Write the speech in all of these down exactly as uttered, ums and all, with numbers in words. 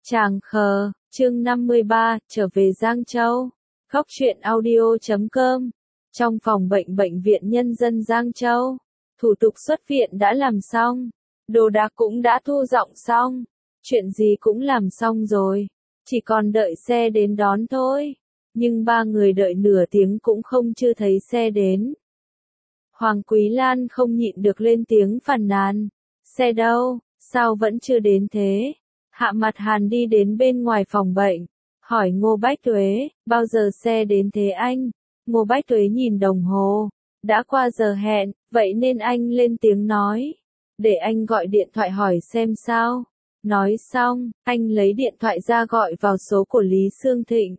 Tràng khờ, chương năm mươi ba, trở về Giang Châu. Góc truyện audio chấm com. Trong phòng bệnh bệnh viện Nhân dân Giang Châu, thủ tục xuất viện đã làm xong, đồ đạc cũng đã thu dọn xong, chuyện gì cũng làm xong rồi, chỉ còn đợi xe đến đón thôi. Nhưng ba người đợi nửa tiếng cũng không chưa thấy xe đến. Hoàng Quý Lan không nhịn được lên tiếng phàn nàn. Xe đâu, sao vẫn chưa đến thế? Hạ Mặt Hàn đi đến bên ngoài phòng bệnh, hỏi Ngô Bách Tuế, bao giờ xe đến thế anh? Ngô Bách Tuế nhìn đồng hồ, đã qua giờ hẹn, vậy nên anh lên tiếng nói, để anh gọi điện thoại hỏi xem sao. Nói xong, anh lấy điện thoại ra gọi vào số của Lý Sương Thịnh.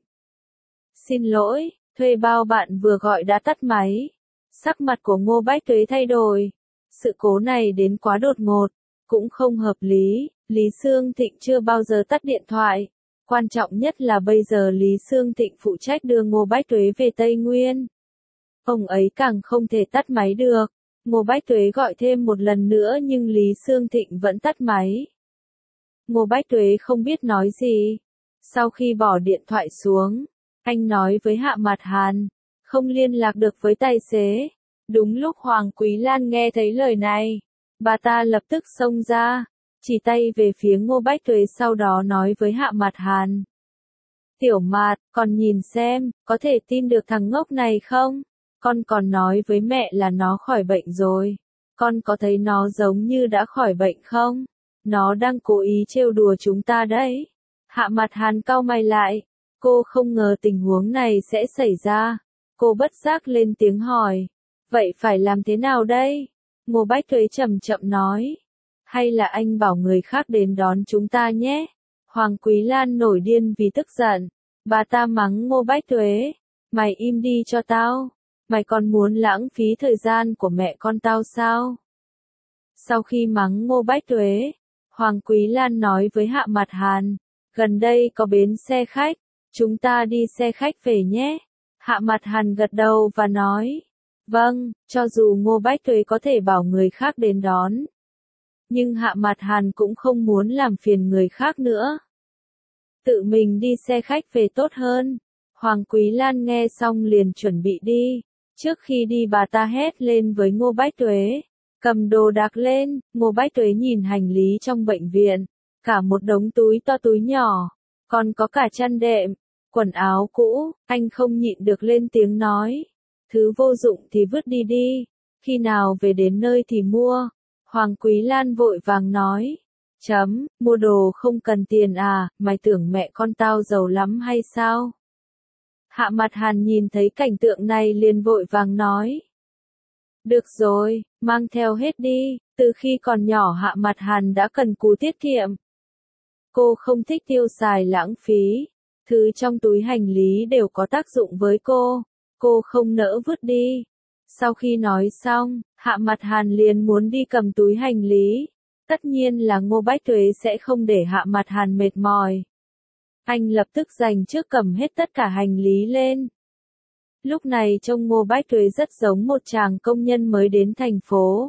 Xin lỗi, thuê bao bạn vừa gọi đã tắt máy. Sắc mặt của Ngô Bách Tuế thay đổi. Sự cố này đến quá đột ngột, cũng không hợp lý. Lý Sương Thịnh chưa bao giờ tắt điện thoại. Quan trọng nhất là bây giờ Lý Sương Thịnh phụ trách đưa Ngô Bách Tuế về Tây Nguyên. Ông ấy càng không thể tắt máy được. Ngô Bách Tuế gọi thêm một lần nữa nhưng Lý Sương Thịnh vẫn tắt máy. Ngô Bách Tuế không biết nói gì. Sau khi bỏ điện thoại xuống, anh nói với Hạ Mặt Hàn, không liên lạc được với tài xế. Đúng lúc Hoàng Quý Lan nghe thấy lời này, bà ta lập tức xông ra, chỉ tay về phía Ngô Bách Tuế, sau đó nói với Hạ Mặt Hàn. Tiểu Mạt, con nhìn xem, có thể tin được thằng ngốc này không? Con còn nói với mẹ là nó khỏi bệnh rồi. Con có thấy nó giống như đã khỏi bệnh không? Nó đang cố ý trêu đùa chúng ta đấy. Hạ Mặt Hàn cau mày lại. Cô không ngờ tình huống này sẽ xảy ra. Cô bất giác lên tiếng hỏi. Vậy phải làm thế nào đây? Ngô Bách Tuế chậm chậm nói. Hay là anh bảo người khác đến đón chúng ta nhé? Hoàng Quý Lan nổi điên vì tức giận. Bà ta mắng Ngô Bách Tuế. Mày im đi cho tao. Mày còn muốn lãng phí thời gian của mẹ con tao sao? Sau khi mắng Ngô Bách Tuế, Hoàng Quý Lan nói với Hạ Mặt Hàn. Gần đây có bến xe khách. Chúng ta đi xe khách về nhé. Hạ Mặt Hàn gật đầu và nói. Vâng, cho dù Ngô Bách Tuế có thể bảo người khác đến đón. Nhưng Hạ Mặt Hàn cũng không muốn làm phiền người khác nữa. Tự mình đi xe khách về tốt hơn. Hoàng Quý Lan nghe xong liền chuẩn bị đi. Trước khi đi bà ta hét lên với Ngô Bách Tuế. Cầm đồ đạc lên. Ngô Bách Tuế nhìn hành lý trong bệnh viện. Cả một đống túi to túi nhỏ. Còn có cả chăn đệm, quần áo cũ. Anh không nhịn được lên tiếng nói. Thứ vô dụng thì vứt đi đi. Khi nào về đến nơi thì mua. Hoàng Quý Lan vội vàng nói. Chấm, mua đồ không cần tiền à, mày tưởng mẹ con tao giàu lắm hay sao? Hạ Mặt Hàn nhìn thấy cảnh tượng này liền vội vàng nói. Được rồi, mang theo hết đi, từ khi còn nhỏ Hạ Mặt Hàn đã cần cù tiết kiệm. Cô không thích tiêu xài lãng phí, thứ trong túi hành lý đều có tác dụng với cô, cô không nỡ vứt đi. Sau khi nói xong, Hạ Mặt Hàn liền muốn đi cầm túi hành lý. Tất nhiên là Ngô Bách Tuế sẽ không để Hạ Mặt Hàn mệt mỏi. Anh lập tức dành trước cầm hết tất cả hành lý lên. Lúc này trông Ngô Bách Tuế rất giống một chàng công nhân mới đến thành phố.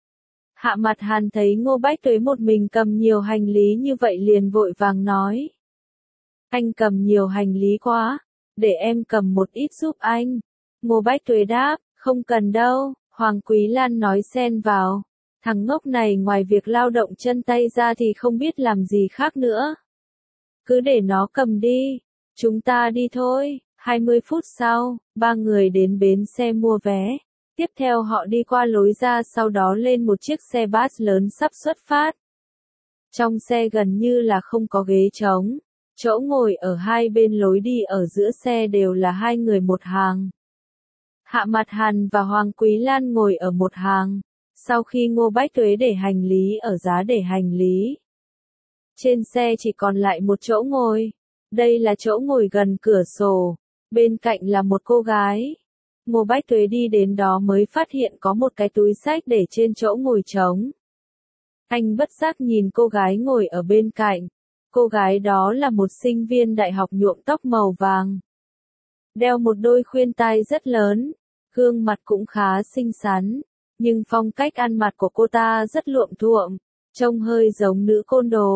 Hạ Mặt Hàn thấy Ngô Bách Tuế một mình cầm nhiều hành lý như vậy liền vội vàng nói. Anh cầm nhiều hành lý quá, để em cầm một ít giúp anh. Ngô Bách Tuế đáp, không cần đâu. Hoàng Quý Lan nói xen vào. Thằng ngốc này ngoài việc lao động chân tay ra thì không biết làm gì khác nữa. Cứ để nó cầm đi. Chúng ta đi thôi. hai mươi phút sau, ba người đến bến xe mua vé. Tiếp theo họ đi qua lối ra, sau đó lên một chiếc xe bus lớn sắp xuất phát. Trong xe gần như là không có ghế trống. Chỗ ngồi ở hai bên lối đi ở giữa xe đều là hai người một hàng. Hạ Mặt Hàn và Hoàng Quý Lan ngồi ở một hàng. Sau khi Ngô Bách Tuế để hành lý ở giá để hành lý. Trên xe chỉ còn lại một chỗ ngồi. Đây là chỗ ngồi gần cửa sổ. Bên cạnh là một cô gái. Ngô Bách Tuế đi đến đó mới phát hiện có một cái túi xách để trên chỗ ngồi trống. Anh bất giác nhìn cô gái ngồi ở bên cạnh. Cô gái đó là một sinh viên đại học nhuộm tóc màu vàng. Đeo một đôi khuyên tai rất lớn. Gương mặt cũng khá xinh xắn. Nhưng phong cách ăn mặc của cô ta rất luộm thuộm. Trông hơi giống nữ côn đồ.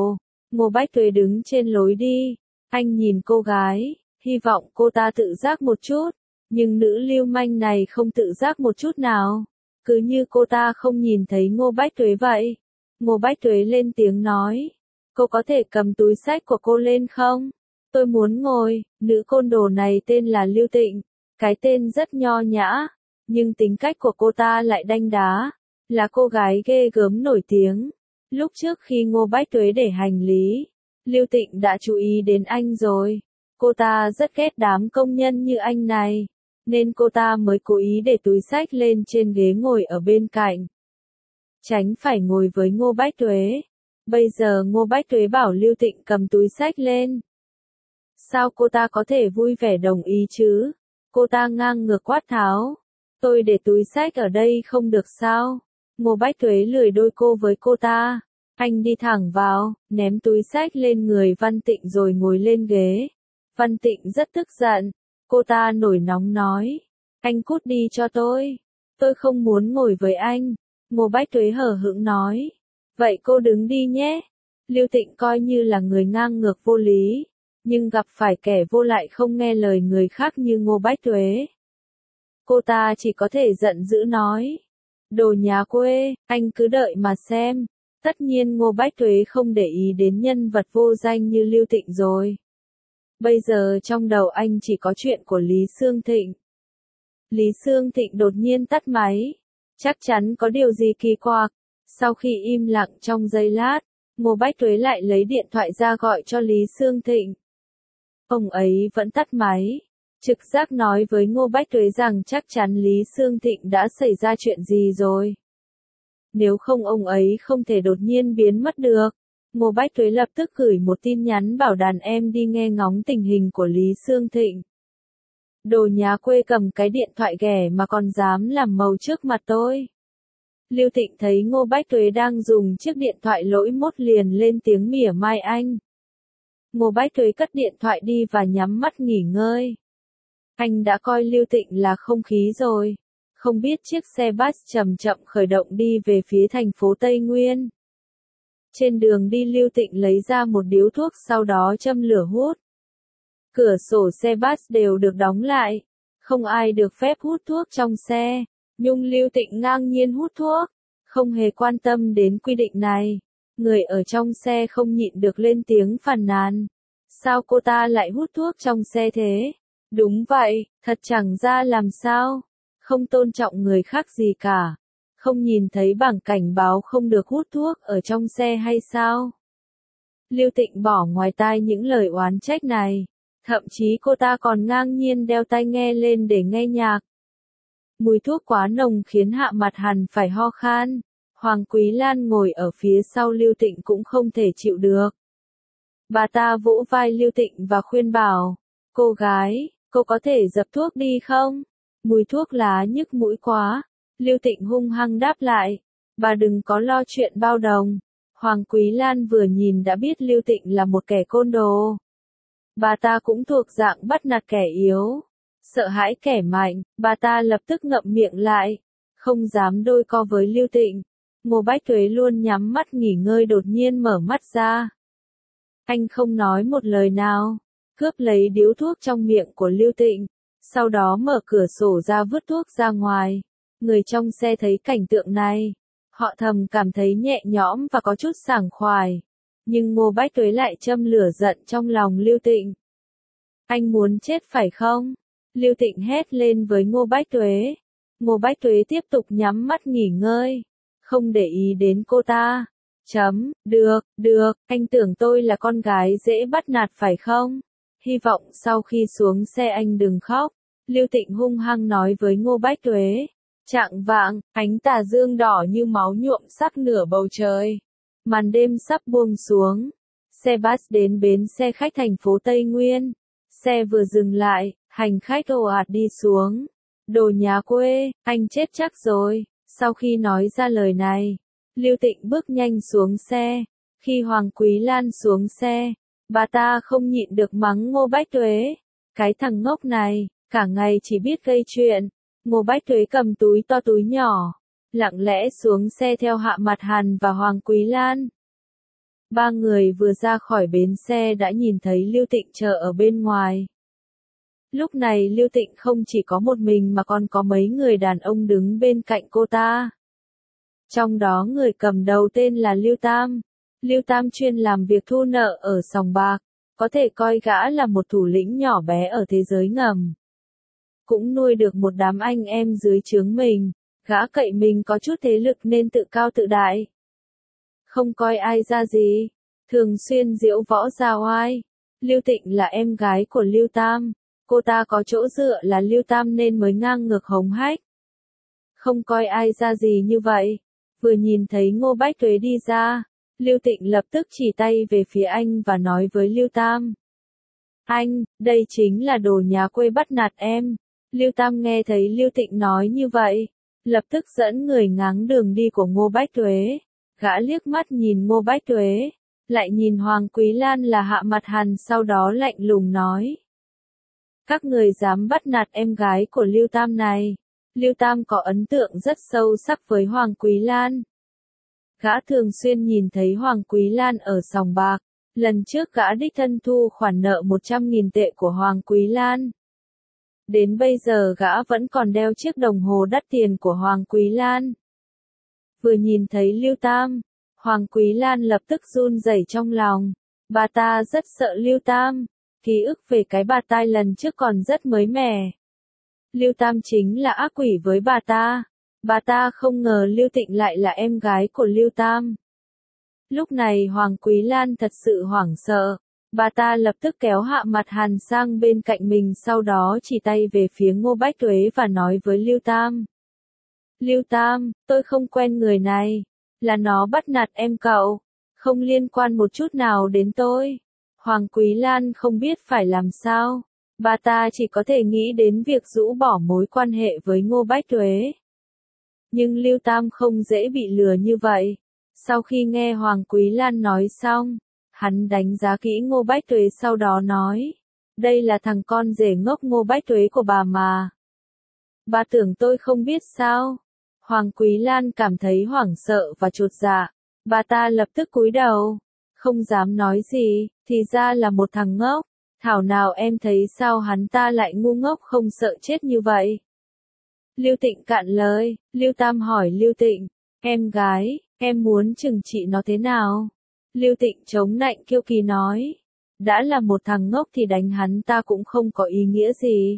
Ngô Bách Tuế đứng trên lối đi, anh nhìn cô gái, hy vọng cô ta tự giác một chút, nhưng nữ lưu manh này không tự giác một chút nào, cứ như cô ta không nhìn thấy Ngô Bách Tuế vậy. Ngô Bách Tuế lên tiếng nói, cô có thể cầm túi xách của cô lên không? Tôi muốn ngồi. Nữ côn đồ này tên là Lưu Tịnh, cái tên rất nho nhã, nhưng tính cách của cô ta lại đanh đá, là cô gái ghê gớm nổi tiếng. Lúc trước khi Ngô Bách Tuế để hành lý, Lưu Tịnh đã chú ý đến anh rồi. Cô ta rất ghét đám công nhân như anh này, nên cô ta mới cố ý để túi xách lên trên ghế ngồi ở bên cạnh, tránh phải ngồi với Ngô Bách Tuế. Bây giờ Ngô Bách Tuế bảo Lưu Tịnh cầm túi xách lên. Sao cô ta có thể vui vẻ đồng ý chứ? Cô ta ngang ngược quát tháo. Tôi để túi xách ở đây không được sao? Ngô Bách Tuế lười đôi cô với cô ta. Anh đi thẳng vào, ném túi xách lên người Văn Tịnh rồi ngồi lên ghế. Văn Tịnh rất tức giận. Cô ta nổi nóng nói. Anh cút đi cho tôi. Tôi không muốn ngồi với anh. Ngô Bách Tuế hờ hững nói. Vậy cô đứng đi nhé. Lưu Tịnh coi như là người ngang ngược vô lý, nhưng gặp phải kẻ vô lại không nghe lời người khác như Ngô Bách Tuế, cô ta chỉ có thể giận dữ nói. Đồ nhà quê, anh cứ đợi mà xem. Tất nhiên Ngô Bách Tuế không để ý đến nhân vật vô danh như Lưu Tịnh rồi. Bây giờ trong đầu anh chỉ có chuyện của Lý Sương Thịnh. Lý Sương Thịnh đột nhiên tắt máy. Chắc chắn có điều gì kỳ quặc. Sau khi im lặng trong giây lát, Ngô Bách Tuế lại lấy điện thoại ra gọi cho Lý Sương Thịnh. Ông ấy vẫn tắt máy. Trực giác nói với Ngô Bách Tuế rằng chắc chắn Lý Sương Thịnh đã xảy ra chuyện gì rồi. Nếu không ông ấy không thể đột nhiên biến mất được. Ngô Bách Tuế lập tức gửi một tin nhắn bảo đàn em đi nghe ngóng tình hình của Lý Sương Thịnh. Đồ nhà quê cầm cái điện thoại ghẻ mà còn dám làm màu trước mặt tôi. Lưu Tịnh thấy Ngô Bách Tuế đang dùng chiếc điện thoại lỗi mốt liền lên tiếng mỉa mai anh. Ngô Bách Tuế cất điện thoại đi và nhắm mắt nghỉ ngơi. Anh đã coi Lưu Tịnh là không khí rồi. Không biết chiếc xe bus chậm chậm khởi động đi về phía thành phố Tây Nguyên. Trên đường đi Lưu Tịnh lấy ra một điếu thuốc sau đó châm lửa hút. Cửa sổ xe bus đều được đóng lại. Không ai được phép hút thuốc trong xe. Nhưng Lưu Tịnh ngang nhiên hút thuốc. Không hề quan tâm đến quy định này. Người ở trong xe không nhịn được lên tiếng phàn nàn. Sao cô ta lại hút thuốc trong xe thế? Đúng vậy, thật chẳng ra làm sao. Không tôn trọng người khác gì cả. Không nhìn thấy bảng cảnh báo không được hút thuốc ở trong xe hay sao? Lưu Tịnh bỏ ngoài tai những lời oán trách này. Thậm chí cô ta còn ngang nhiên đeo tai nghe lên để nghe nhạc. Mùi thuốc quá nồng khiến Hạ Mặt Hàn phải ho khan. Hoàng Quý Lan ngồi ở phía sau Lưu Tịnh cũng không thể chịu được. Bà ta vỗ vai Lưu Tịnh và khuyên bảo. Cô gái, cô có thể dập thuốc đi không? Mùi thuốc lá nhức mũi quá. Lưu Tịnh hung hăng đáp lại. Bà đừng có lo chuyện bao đồng. Hoàng Quý Lan vừa nhìn đã biết Lưu Tịnh là một kẻ côn đồ. Bà ta cũng thuộc dạng bắt nạt kẻ yếu. Sợ hãi kẻ mạnh, bà ta lập tức ngậm miệng lại. Không dám đôi co với Lưu Tịnh. Ngô Bách Tuế luôn nhắm mắt nghỉ ngơi đột nhiên mở mắt ra. Anh không nói một lời nào. Cướp lấy điếu thuốc trong miệng của Lưu Tịnh. Sau đó mở cửa sổ ra vứt thuốc ra ngoài. Người trong xe thấy cảnh tượng này. Họ thầm cảm thấy nhẹ nhõm và có chút sảng khoái. Nhưng Ngô Bách Tuế lại châm lửa giận trong lòng Lưu Tịnh. Anh muốn chết phải không? Lưu Tịnh hét lên với Ngô Bách Tuế. Ngô Bách Tuế tiếp tục nhắm mắt nghỉ ngơi. Không để ý đến cô ta. Chấm, được, được, anh tưởng tôi là con gái dễ bắt nạt phải không? Hy vọng sau khi xuống xe anh đừng khóc. Lưu Tịnh hung hăng nói với Ngô Bách Tuế. Trạng vạng, ánh tà dương đỏ như máu nhuộm sắc nửa bầu trời. Màn đêm sắp buông xuống. Xe bus đến bến xe khách thành phố Tây Nguyên. Xe vừa dừng lại, hành khách ồ ạt đi xuống. Đồ nhà quê, anh chết chắc rồi. Sau khi nói ra lời này, Lưu Tịnh bước nhanh xuống xe. Khi Hoàng Quý Lan xuống xe, bà ta không nhịn được mắng Ngô Bách Tuế. Cái thằng ngốc này, cả ngày chỉ biết gây chuyện. Ngô Bách Tuế cầm túi to túi nhỏ, lặng lẽ xuống xe theo Hạ Mặt Hàn và Hoàng Quý Lan. Ba người vừa ra khỏi bến xe đã nhìn thấy Lưu Tịnh chờ ở bên ngoài. Lúc này Lưu Tịnh không chỉ có một mình mà còn có mấy người đàn ông đứng bên cạnh cô ta. Trong đó người cầm đầu tên là Lưu Tam. Lưu Tam chuyên làm việc thu nợ ở sòng bạc, có thể coi gã là một thủ lĩnh nhỏ bé ở thế giới ngầm. Cũng nuôi được một đám anh em dưới trướng mình, gã cậy mình có chút thế lực nên tự cao tự đại. Không coi ai ra gì, thường xuyên diễu võ ra oai. Lưu Tịnh là em gái của Lưu Tam, cô ta có chỗ dựa là Lưu Tam nên mới ngang ngược hống hách. Không coi ai ra gì như vậy, vừa nhìn thấy Ngô Bách Tuế đi ra, Lưu Tịnh lập tức chỉ tay về phía anh và nói với Lưu Tam. Anh, đây chính là đồ nhà quê bắt nạt em. Lưu Tam nghe thấy Lưu Tịnh nói như vậy, lập tức dẫn người ngáng đường đi của Ngô Bách Tuế. Gã liếc mắt nhìn Ngô Bách Tuế, lại nhìn Hoàng Quý Lan là hạ mặt hằn, sau đó lạnh lùng nói. Các người dám bắt nạt em gái của Lưu Tam này. Lưu Tam có ấn tượng rất sâu sắc với Hoàng Quý Lan. Gã thường xuyên nhìn thấy Hoàng Quý Lan ở sòng bạc, lần trước gã đích thân thu khoản nợ một trăm nghìn tệ của Hoàng Quý Lan. Đến bây giờ gã vẫn còn đeo chiếc đồng hồ đắt tiền của Hoàng Quý Lan. Vừa nhìn thấy Lưu Tam, Hoàng Quý Lan lập tức run rẩy trong lòng. Bà ta rất sợ Lưu Tam, ký ức về cái bà tai lần trước còn rất mới mẻ. Lưu Tam chính là ác quỷ với bà ta. Bà ta không ngờ Lưu Tịnh lại là em gái của Lưu Tam. Lúc này Hoàng Quý Lan thật sự hoảng sợ. Bà ta lập tức kéo hạ mặt hàn sang bên cạnh mình, sau đó chỉ tay về phía Ngô Bách Tuế và nói với Lưu Tam. Lưu Tam, tôi không quen người này. Là nó bắt nạt em cậu. Không liên quan một chút nào đến tôi. Hoàng Quý Lan không biết phải làm sao. Bà ta chỉ có thể nghĩ đến việc rũ bỏ mối quan hệ với Ngô Bách Tuế. Nhưng Lưu Tam không dễ bị lừa như vậy. Sau khi nghe Hoàng Quý Lan nói xong, hắn đánh giá kỹ Ngô Bách Tuế, sau đó nói. Đây là thằng con rể ngốc Ngô Bách Tuế của bà mà. Bà tưởng tôi không biết sao? Hoàng Quý Lan cảm thấy hoảng sợ và chột dạ. Bà ta lập tức cúi đầu, không dám nói gì, thì ra là một thằng ngốc. Thảo nào em thấy sao hắn ta lại ngu ngốc không sợ chết như vậy? Lưu Tịnh cạn lời. Lưu Tam hỏi Lưu Tịnh, em gái, em muốn trừng trị nó thế nào? Lưu Tịnh chống nạnh kiêu kỳ nói, đã là một thằng ngốc thì đánh hắn ta cũng không có ý nghĩa gì.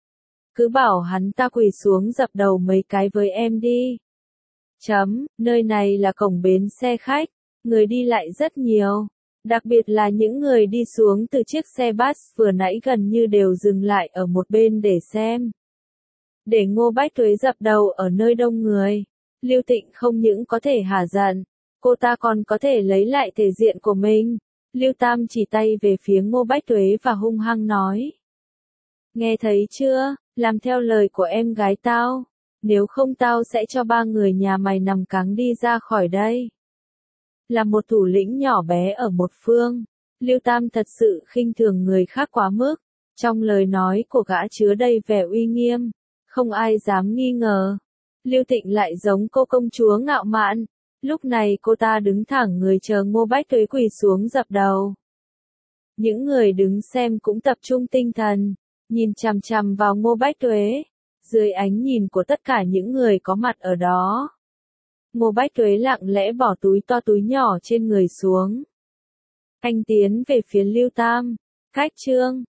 Cứ bảo hắn ta quỳ xuống dập đầu mấy cái với em đi. Chấm, nơi này là cổng bến xe khách, người đi lại rất nhiều. Đặc biệt là những người đi xuống từ chiếc xe bus vừa nãy gần như đều dừng lại ở một bên để xem. Để Ngô Bách Tuế dập đầu ở nơi đông người, Lưu Tịnh không những có thể hả giận, cô ta còn có thể lấy lại thể diện của mình. Lưu Tam chỉ tay về phía Ngô Bách Tuế và hung hăng nói. Nghe thấy chưa, làm theo lời của em gái tao, nếu không tao sẽ cho ba người nhà mày nằm cáng đi ra khỏi đây. Là một thủ lĩnh nhỏ bé ở một phương, Lưu Tam thật sự khinh thường người khác quá mức. Trong lời nói của gã chứa đầy vẻ uy nghiêm, không ai dám nghi ngờ. Lưu Tịnh lại giống cô công chúa ngạo mạn. Lúc này cô ta đứng thẳng người chờ Ngô Bách Tuế quỳ xuống dập đầu. Những người đứng xem cũng tập trung tinh thần, nhìn chằm chằm vào Ngô Bách Tuế, dưới ánh nhìn của tất cả những người có mặt ở đó. Ngô Bách Tuế lặng lẽ bỏ túi to túi nhỏ trên người xuống. Anh tiến về phía Lưu Tam. Cách chương